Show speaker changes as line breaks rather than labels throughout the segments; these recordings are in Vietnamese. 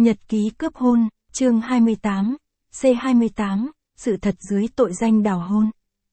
Nhật ký cướp hôn, chương 28, C28, sự thật dưới tội danh đào hôn.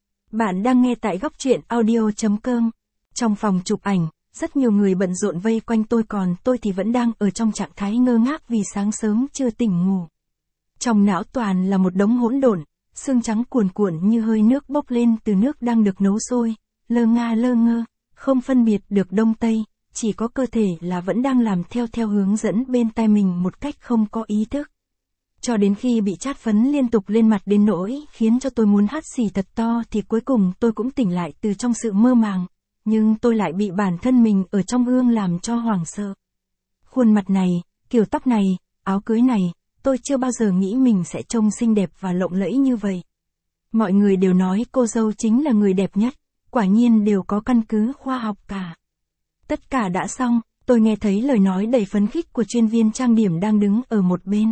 Bạn đang nghe tại góc truyện audio.com. Trong phòng chụp ảnh, rất nhiều người bận rộn vây quanh tôi, còn tôi thì vẫn đang ở trong trạng thái ngơ ngác vì sáng sớm chưa tỉnh ngủ. Trong não toàn là một đống hỗn độn, xương trắng cuồn cuộn như hơi nước bốc lên từ nước đang được nấu sôi, lơ ngơ, không phân biệt được đông tây, chỉ có cơ thể là vẫn đang làm theo hướng dẫn bên tai mình một cách không có ý thức. Cho đến khi bị chát phấn liên tục lên mặt đến nỗi khiến cho tôi muốn hắt xì thật to thì cuối cùng tôi cũng tỉnh lại từ trong sự mơ màng, nhưng tôi lại bị bản thân mình ở trong gương làm cho hoảng sợ. Khuôn mặt này, kiểu tóc này, áo cưới này, tôi chưa bao giờ nghĩ mình sẽ trông xinh đẹp và lộng lẫy như vậy. Mọi người đều nói cô dâu chính là người đẹp nhất, quả nhiên đều có căn cứ khoa học cả. Tất cả đã xong, tôi nghe thấy lời nói đầy phấn khích của chuyên viên trang điểm đang đứng ở một bên.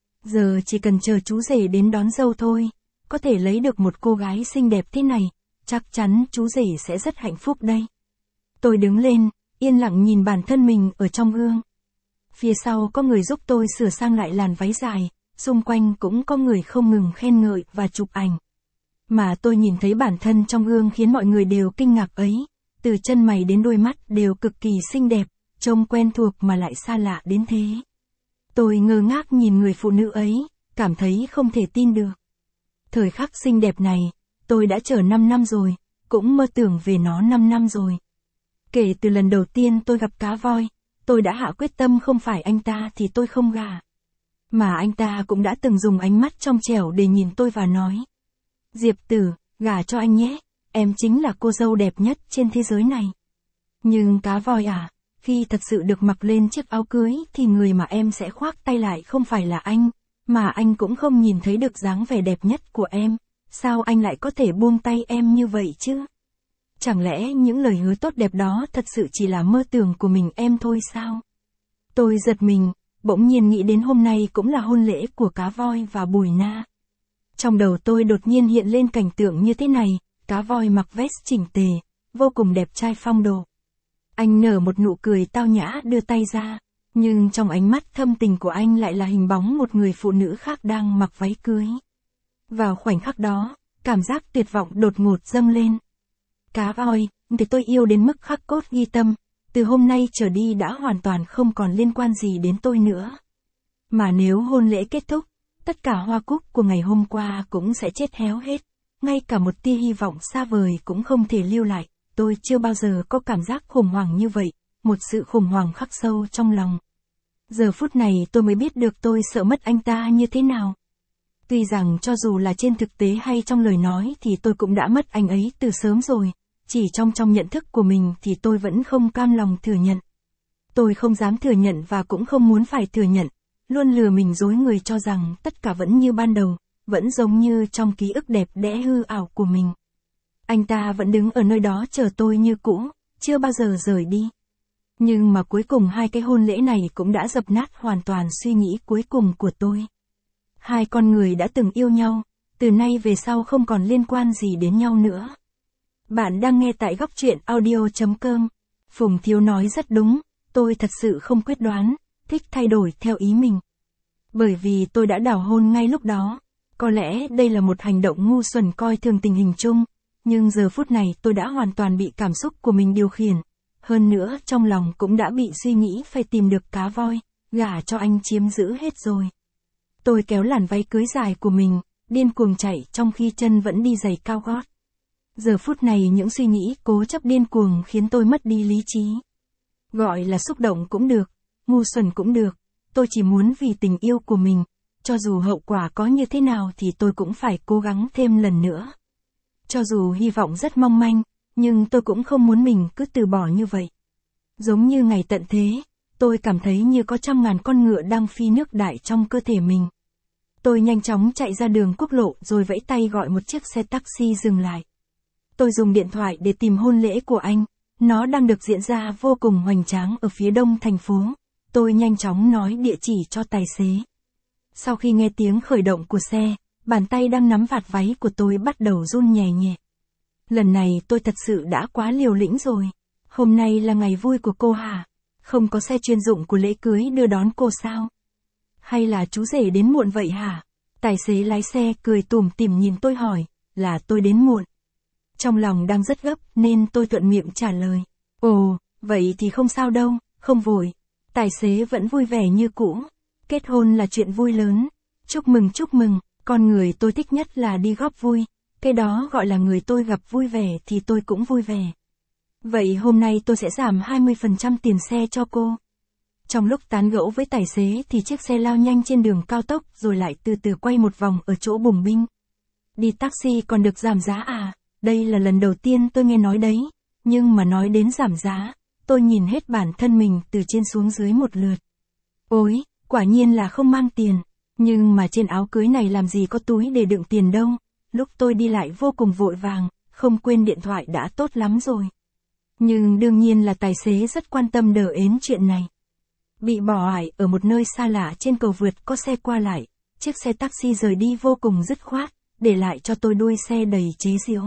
Giờ chỉ cần chờ chú rể đến đón dâu thôi, có thể lấy được một cô gái xinh đẹp thế này, chắc chắn chú rể sẽ rất hạnh phúc đây. Tôi đứng lên, yên lặng nhìn bản thân mình ở trong gương. Phía sau có người giúp tôi sửa sang lại làn váy dài, xung quanh cũng có người không ngừng khen ngợi và chụp ảnh. Mà tôi nhìn thấy bản thân trong gương khiến mọi người đều kinh ngạc ấy, từ chân mày đến đôi mắt đều cực kỳ xinh đẹp, trông quen thuộc mà lại xa lạ đến thế. Tôi ngơ ngác nhìn người phụ nữ ấy, cảm thấy không thể tin được. Thời khắc xinh đẹp này, tôi đã chờ 5 năm rồi, cũng mơ tưởng về nó 5 năm rồi. Kể từ lần đầu tiên tôi gặp cá voi, tôi đã hạ quyết tâm không phải anh ta thì tôi không gả. Mà anh ta cũng đã từng dùng ánh mắt trong trẻo để nhìn tôi và nói: Diệp Tử, gả cho anh nhé, em chính là cô dâu đẹp nhất trên thế giới này. Nhưng cá voi à, khi thật sự được mặc lên chiếc áo cưới thì người mà em sẽ khoác tay lại không phải là anh, mà anh cũng không nhìn thấy được dáng vẻ đẹp nhất của em, sao anh lại có thể buông tay em như vậy chứ? Chẳng lẽ những lời hứa tốt đẹp đó thật sự chỉ là mơ tưởng của mình em thôi sao? Tôi giật mình, bỗng nhiên nghĩ đến hôm nay cũng là hôn lễ của cá voi và Bùi Na. Trong đầu tôi đột nhiên hiện lên cảnh tượng như thế này, cá voi mặc vest chỉnh tề, vô cùng đẹp trai phong độ. Anh nở một nụ cười tao nhã đưa tay ra, nhưng trong ánh mắt thâm tình của anh lại là hình bóng một người phụ nữ khác đang mặc váy cưới. Vào khoảnh khắc đó, cảm giác tuyệt vọng đột ngột dâng lên. Cá voi, thì tôi yêu đến mức khắc cốt ghi tâm, từ hôm nay trở đi đã hoàn toàn không còn liên quan gì đến tôi nữa. Mà nếu hôn lễ kết thúc, tất cả hoa cúc của ngày hôm qua cũng sẽ chết héo hết, ngay cả một tia hy vọng xa vời cũng không thể lưu lại. Tôi chưa bao giờ có cảm giác khủng hoảng như vậy, một sự khủng hoảng khắc sâu trong lòng. Giờ phút này tôi mới biết được tôi sợ mất anh ta như thế nào. Tuy rằng cho dù là trên thực tế hay trong lời nói thì tôi cũng đã mất anh ấy từ sớm rồi, chỉ trong nhận thức của mình thì tôi vẫn không cam lòng thừa nhận. Tôi không dám thừa nhận và cũng không muốn phải thừa nhận, luôn lừa mình dối người cho rằng tất cả vẫn như ban đầu, vẫn giống như trong ký ức đẹp đẽ hư ảo của mình. Anh ta vẫn đứng ở nơi đó chờ tôi như cũ, chưa bao giờ rời đi. Nhưng mà cuối cùng hai cái hôn lễ này cũng đã dập nát hoàn toàn suy nghĩ cuối cùng của tôi. Hai con người đã từng yêu nhau, từ nay về sau không còn liên quan gì đến nhau nữa. Bạn đang nghe tại góc truyện audio.com. Phùng Thiếu nói rất đúng, tôi thật sự không quyết đoán, thích thay đổi theo ý mình. Bởi vì tôi đã đào hôn ngay lúc đó, có lẽ đây là một hành động ngu xuẩn coi thường tình hình chung. Nhưng giờ phút này tôi đã hoàn toàn bị cảm xúc của mình điều khiển. Hơn nữa trong lòng cũng đã bị suy nghĩ phải tìm được cá voi, gả cho anh chiếm giữ hết rồi. Tôi kéo làn váy cưới dài của mình, điên cuồng chạy trong khi chân vẫn đi giày cao gót. Giờ phút này những suy nghĩ cố chấp điên cuồng khiến tôi mất đi lý trí. Gọi là xúc động cũng được, ngu xuẩn cũng được, tôi chỉ muốn vì tình yêu của mình, cho dù hậu quả có như thế nào thì tôi cũng phải cố gắng thêm lần nữa. Cho dù hy vọng rất mong manh, nhưng tôi cũng không muốn mình cứ từ bỏ như vậy. Giống như ngày tận thế, tôi cảm thấy như có trăm ngàn con ngựa đang phi nước đại trong cơ thể mình. Tôi nhanh chóng chạy ra đường quốc lộ rồi vẫy tay gọi một chiếc xe taxi dừng lại. Tôi dùng điện thoại để tìm hôn lễ của anh, nó đang được diễn ra vô cùng hoành tráng ở phía đông thành phố. Tôi nhanh chóng nói địa chỉ cho tài xế. Sau khi nghe tiếng khởi động của xe, bàn tay đang nắm vạt váy của tôi bắt đầu run nhẹ nhẹ. Lần này tôi thật sự đã quá liều lĩnh rồi. Hôm nay là ngày vui của cô hả? Không có xe chuyên dụng của lễ cưới đưa đón cô sao? Hay là chú rể đến muộn vậy hả? Tài xế lái xe cười tủm tỉm nhìn tôi hỏi, là tôi đến muộn. Trong lòng đang rất gấp nên tôi thuận miệng trả lời. Ồ, vậy thì không sao đâu, không vội. Tài xế vẫn vui vẻ như cũ. Kết hôn là chuyện vui lớn. Chúc mừng, con người tôi thích nhất là đi góp vui. Cái đó gọi là người tôi gặp vui vẻ thì tôi cũng vui vẻ. Vậy hôm nay tôi sẽ giảm 20% tiền xe cho cô. Trong lúc tán gẫu với tài xế thì chiếc xe lao nhanh trên đường cao tốc rồi lại từ từ quay một vòng ở chỗ bùng binh. Đi taxi còn được giảm giá à? Đây là lần đầu tiên tôi nghe nói đấy. Nhưng mà nói đến giảm giá, tôi nhìn hết bản thân mình từ trên xuống dưới một lượt. Ôi, quả nhiên là không mang tiền. Nhưng mà trên áo cưới này làm gì có túi để đựng tiền đâu. Lúc tôi đi lại vô cùng vội vàng, không quên điện thoại đã tốt lắm rồi. Nhưng đương nhiên là tài xế rất quan tâm đờ ến chuyện này. Bị bỏ ải ở một nơi xa lạ trên cầu vượt có xe qua lại, chiếc xe taxi rời đi vô cùng dứt khoát, để lại cho tôi đuôi xe đầy chế giễu.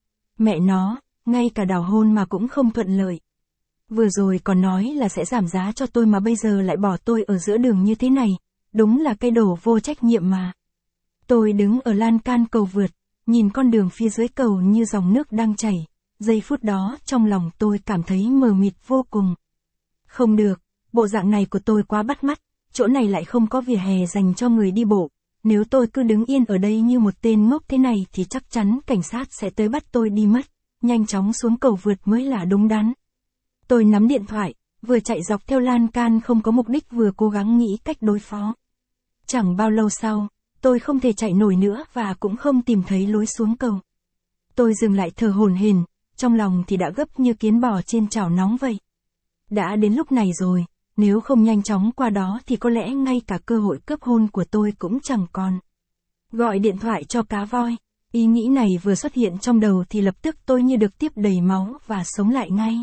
Mẹ nó, ngay cả đào hôn mà cũng không thuận lợi. Vừa rồi còn nói là sẽ giảm giá cho tôi mà bây giờ lại bỏ tôi ở giữa đường như thế này, đúng là cái đồ vô trách nhiệm mà. Tôi đứng ở lan can cầu vượt, nhìn con đường phía dưới cầu như dòng nước đang chảy, giây phút đó trong lòng tôi cảm thấy mờ mịt vô cùng. Không được, bộ dạng này của tôi quá bắt mắt, chỗ này lại không có vỉa hè dành cho người đi bộ. Nếu tôi cứ đứng yên ở đây như một tên ngốc thế này thì chắc chắn cảnh sát sẽ tới bắt tôi đi mất, nhanh chóng xuống cầu vượt mới là đúng đắn. Tôi nắm điện thoại, vừa chạy dọc theo lan can không có mục đích vừa cố gắng nghĩ cách đối phó. Chẳng bao lâu sau, tôi không thể chạy nổi nữa và cũng không tìm thấy lối xuống cầu. Tôi dừng lại thở hổn hển, trong lòng thì đã gấp như kiến bò trên chảo nóng vậy. Đã đến lúc này rồi, nếu không nhanh chóng qua đó thì có lẽ ngay cả cơ hội cướp hôn của tôi cũng chẳng còn. Gọi điện thoại cho cá voi, ý nghĩ này vừa xuất hiện trong đầu thì lập tức tôi như được tiếp đầy máu và sống lại ngay.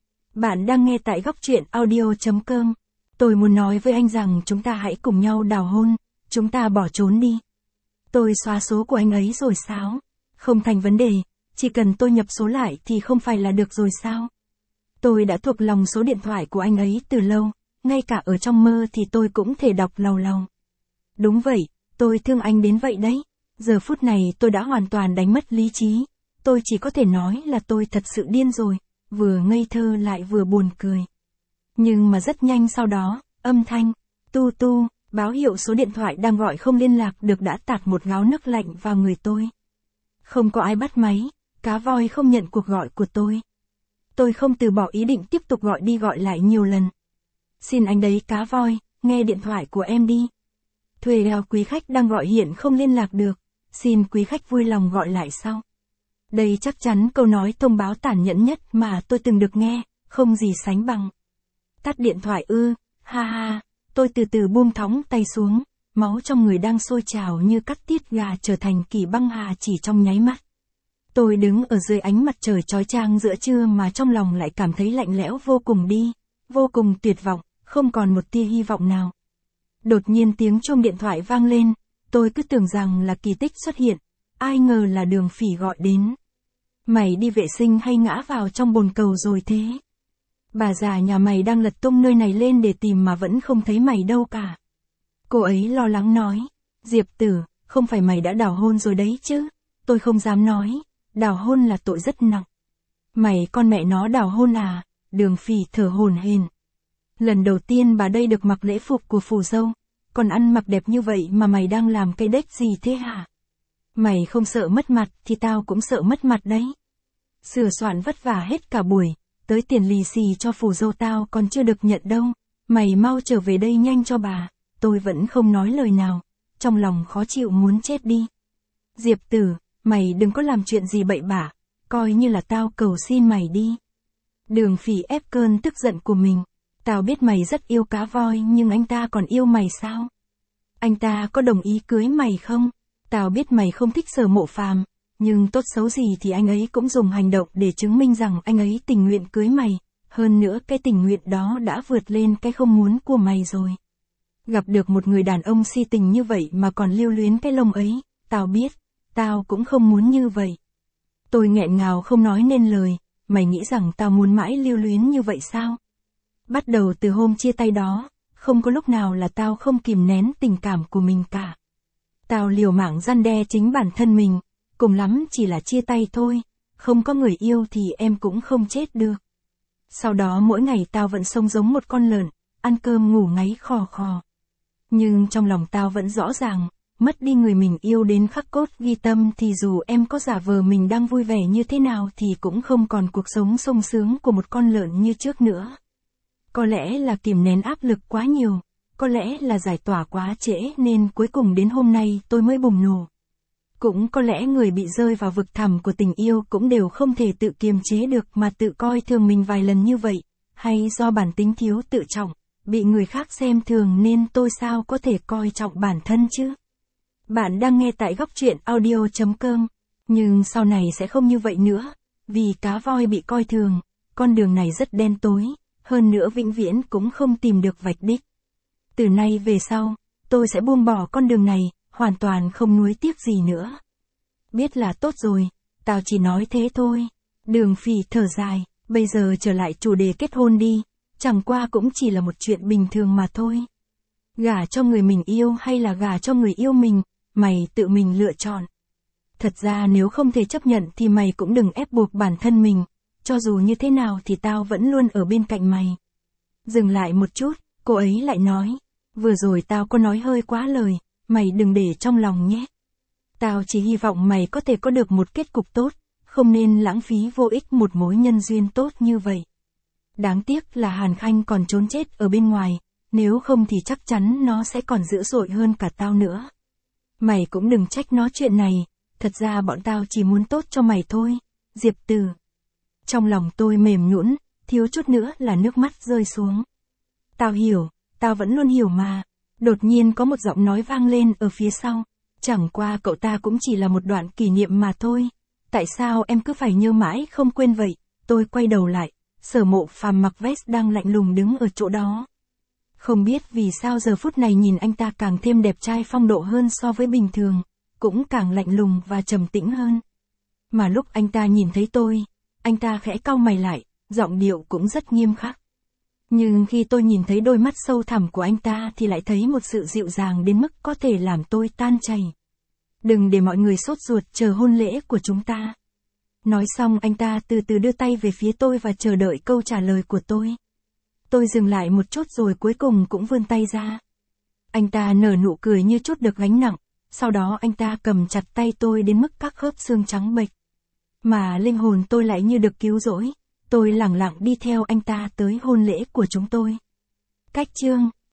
Bạn đang nghe tại góc truyện audio.com. Tôi muốn nói với anh rằng chúng ta hãy cùng nhau đào hôn, chúng ta bỏ trốn đi. Tôi xóa số của anh ấy rồi sao? Không thành vấn đề, chỉ cần tôi nhập số lại thì không phải là được rồi sao? Tôi đã thuộc lòng số điện thoại của anh ấy từ lâu, ngay cả ở trong mơ thì tôi cũng thể đọc lầu lầu. Đúng vậy, tôi thương anh đến vậy đấy. Giờ phút này tôi đã hoàn toàn đánh mất lý trí. Tôi chỉ có thể nói là tôi thật sự điên rồi, vừa ngây thơ lại vừa buồn cười. Nhưng mà rất nhanh sau đó, âm thanh, tu, báo hiệu số điện thoại đang gọi không liên lạc được đã tạt một gáo nước lạnh vào người tôi. Không có ai bắt máy, cá voi không nhận cuộc gọi của tôi. Tôi không từ bỏ ý định tiếp tục gọi đi gọi lại nhiều lần. Xin anh đấy cá voi, nghe điện thoại của em đi. Thuê đeo quý khách đang gọi hiện không liên lạc được, xin quý khách vui lòng gọi lại sau. Đây chắc chắn câu nói thông báo tàn nhẫn nhất mà tôi từng được nghe, không gì sánh bằng. Tắt điện thoại ư, ha ha, tôi từ từ buông thõng tay xuống, máu trong người đang sôi trào như cắt tiết gà trở thành kỳ băng hà chỉ trong nháy mắt. Tôi đứng ở dưới ánh mặt trời chói chang giữa trưa mà trong lòng lại cảm thấy lạnh lẽo vô cùng đi, vô cùng tuyệt vọng, không còn một tia hy vọng nào. Đột nhiên tiếng chuông điện thoại vang lên, tôi cứ tưởng rằng là kỳ tích xuất hiện, ai ngờ là Đường Phỉ gọi đến. Mày đi vệ sinh hay ngã vào trong bồn cầu rồi thế? Bà già nhà mày đang lật tung nơi này lên để tìm mà vẫn không thấy mày đâu cả. Cô ấy lo lắng nói, Diệp Tử, không phải mày đã đào hôn rồi đấy chứ? Tôi không dám nói, đào hôn là tội rất nặng. Mày con mẹ nó đào hôn à? Đường Phỉ thở hổn hển. Lần đầu tiên bà đây được mặc lễ phục của phù dâu, còn ăn mặc đẹp như vậy mà mày đang làm cái đếch gì thế hả? Mày không sợ mất mặt thì tao cũng sợ mất mặt đấy. Sửa soạn vất vả hết cả buổi, tới tiền lì xì cho phù dâu tao còn chưa được nhận đâu, mày mau trở về đây nhanh cho bà. Tôi vẫn không nói lời nào, trong lòng khó chịu muốn chết đi. Diệp Tử, mày đừng có làm chuyện gì bậy bạ, coi như là tao cầu xin mày đi. Đường Phỉ ép cơn tức giận của mình. Tao biết mày rất yêu cá voi nhưng anh ta còn yêu mày sao? Anh ta có đồng ý cưới mày không? Tao biết mày không thích Sở Mộ Phàm, nhưng tốt xấu gì thì anh ấy cũng dùng hành động để chứng minh rằng anh ấy tình nguyện cưới mày. Hơn nữa cái tình nguyện đó đã vượt lên cái không muốn của mày rồi. Gặp được một người đàn ông si tình như vậy mà còn lưu luyến cái lông ấy, tao biết, tao cũng không muốn như vậy. Tôi nghẹn ngào không nói nên lời, mày nghĩ rằng tao muốn mãi lưu luyến như vậy sao? Bắt đầu từ hôm chia tay đó, không có lúc nào là tao không kìm nén tình cảm của mình cả. Tao liều mạng răn đe chính bản thân mình, cùng lắm chỉ là chia tay thôi, không có người yêu thì em cũng không chết được. Sau đó mỗi ngày tao vẫn sống giống một con lợn, ăn cơm ngủ ngáy khò khò. Nhưng trong lòng tao vẫn rõ ràng, mất đi người mình yêu đến khắc cốt ghi tâm thì dù em có giả vờ mình đang vui vẻ như thế nào thì cũng không còn cuộc sống sung sướng của một con lợn như trước nữa. Có lẽ là kìm nén áp lực quá nhiều, có lẽ là giải tỏa quá trễ nên cuối cùng đến hôm nay tôi mới bùng nổ. Cũng có lẽ người bị rơi vào vực thẳm của tình yêu cũng đều không thể tự kiềm chế được mà tự coi thường mình vài lần như vậy, hay do bản tính thiếu tự trọng, bị người khác xem thường nên tôi sao có thể coi trọng bản thân chứ? Bạn đang nghe tại góc truyện audio.com, nhưng sau này sẽ không như vậy nữa, vì cá voi bị coi thường, con đường này rất đen tối, hơn nữa vĩnh viễn cũng không tìm được vạch đích. Từ nay về sau, tôi sẽ buông bỏ con đường này, hoàn toàn không nuối tiếc gì nữa. Biết là tốt rồi, tao chỉ nói thế thôi. Đường Phỉ thở dài, bây giờ trở lại chủ đề kết hôn đi, chẳng qua cũng chỉ là một chuyện bình thường mà thôi. Gả cho người mình yêu hay là gả cho người yêu mình, mày tự mình lựa chọn. Thật ra nếu không thể chấp nhận thì mày cũng đừng ép buộc bản thân mình, cho dù như thế nào thì tao vẫn luôn ở bên cạnh mày. Dừng lại một chút, cô ấy lại nói, vừa rồi tao có nói hơi quá lời, mày đừng để trong lòng nhé. Tao chỉ hy vọng mày có thể có được một kết cục tốt, không nên lãng phí vô ích một mối nhân duyên tốt như vậy. Đáng tiếc là Hàn Khanh còn trốn chết ở bên ngoài, nếu không thì chắc chắn nó sẽ còn dữ dội hơn cả tao nữa. Mày cũng đừng trách nó chuyện này, thật ra bọn tao chỉ muốn tốt cho mày thôi, Diệp Từ. Trong lòng tôi mềm nhũn, thiếu chút nữa là nước mắt rơi xuống. Tao hiểu, tao vẫn luôn hiểu mà. Đột nhiên có một giọng nói vang lên ở phía sau. Chẳng qua cậu ta cũng chỉ là một đoạn kỷ niệm mà thôi. Tại sao em cứ phải nhớ mãi không quên vậy? Tôi quay đầu lại, Sở Mộ Phàm mặc vest đang lạnh lùng đứng ở chỗ đó. Không biết vì sao giờ phút này nhìn anh ta càng thêm đẹp trai phong độ hơn so với bình thường, cũng càng lạnh lùng và trầm tĩnh hơn. Mà lúc anh ta nhìn thấy tôi, anh ta khẽ cau mày lại, giọng điệu cũng rất nghiêm khắc. Nhưng khi tôi nhìn thấy đôi mắt sâu thẳm của anh ta thì lại thấy một sự dịu dàng đến mức có thể làm tôi tan chảy. Đừng để mọi người sốt ruột chờ hôn lễ của chúng ta. Nói xong anh ta từ từ đưa tay về phía tôi và chờ đợi câu trả lời của tôi. Tôi dừng lại một chút rồi cuối cùng cũng vươn tay ra. Anh ta nở nụ cười như chút được gánh nặng, sau đó anh ta cầm chặt tay tôi đến mức các khớp xương trắng bệch. Mà linh hồn tôi lại như được cứu rỗi, tôi lẳng lặng đi theo anh ta tới hôn lễ của chúng tôi. Cách chương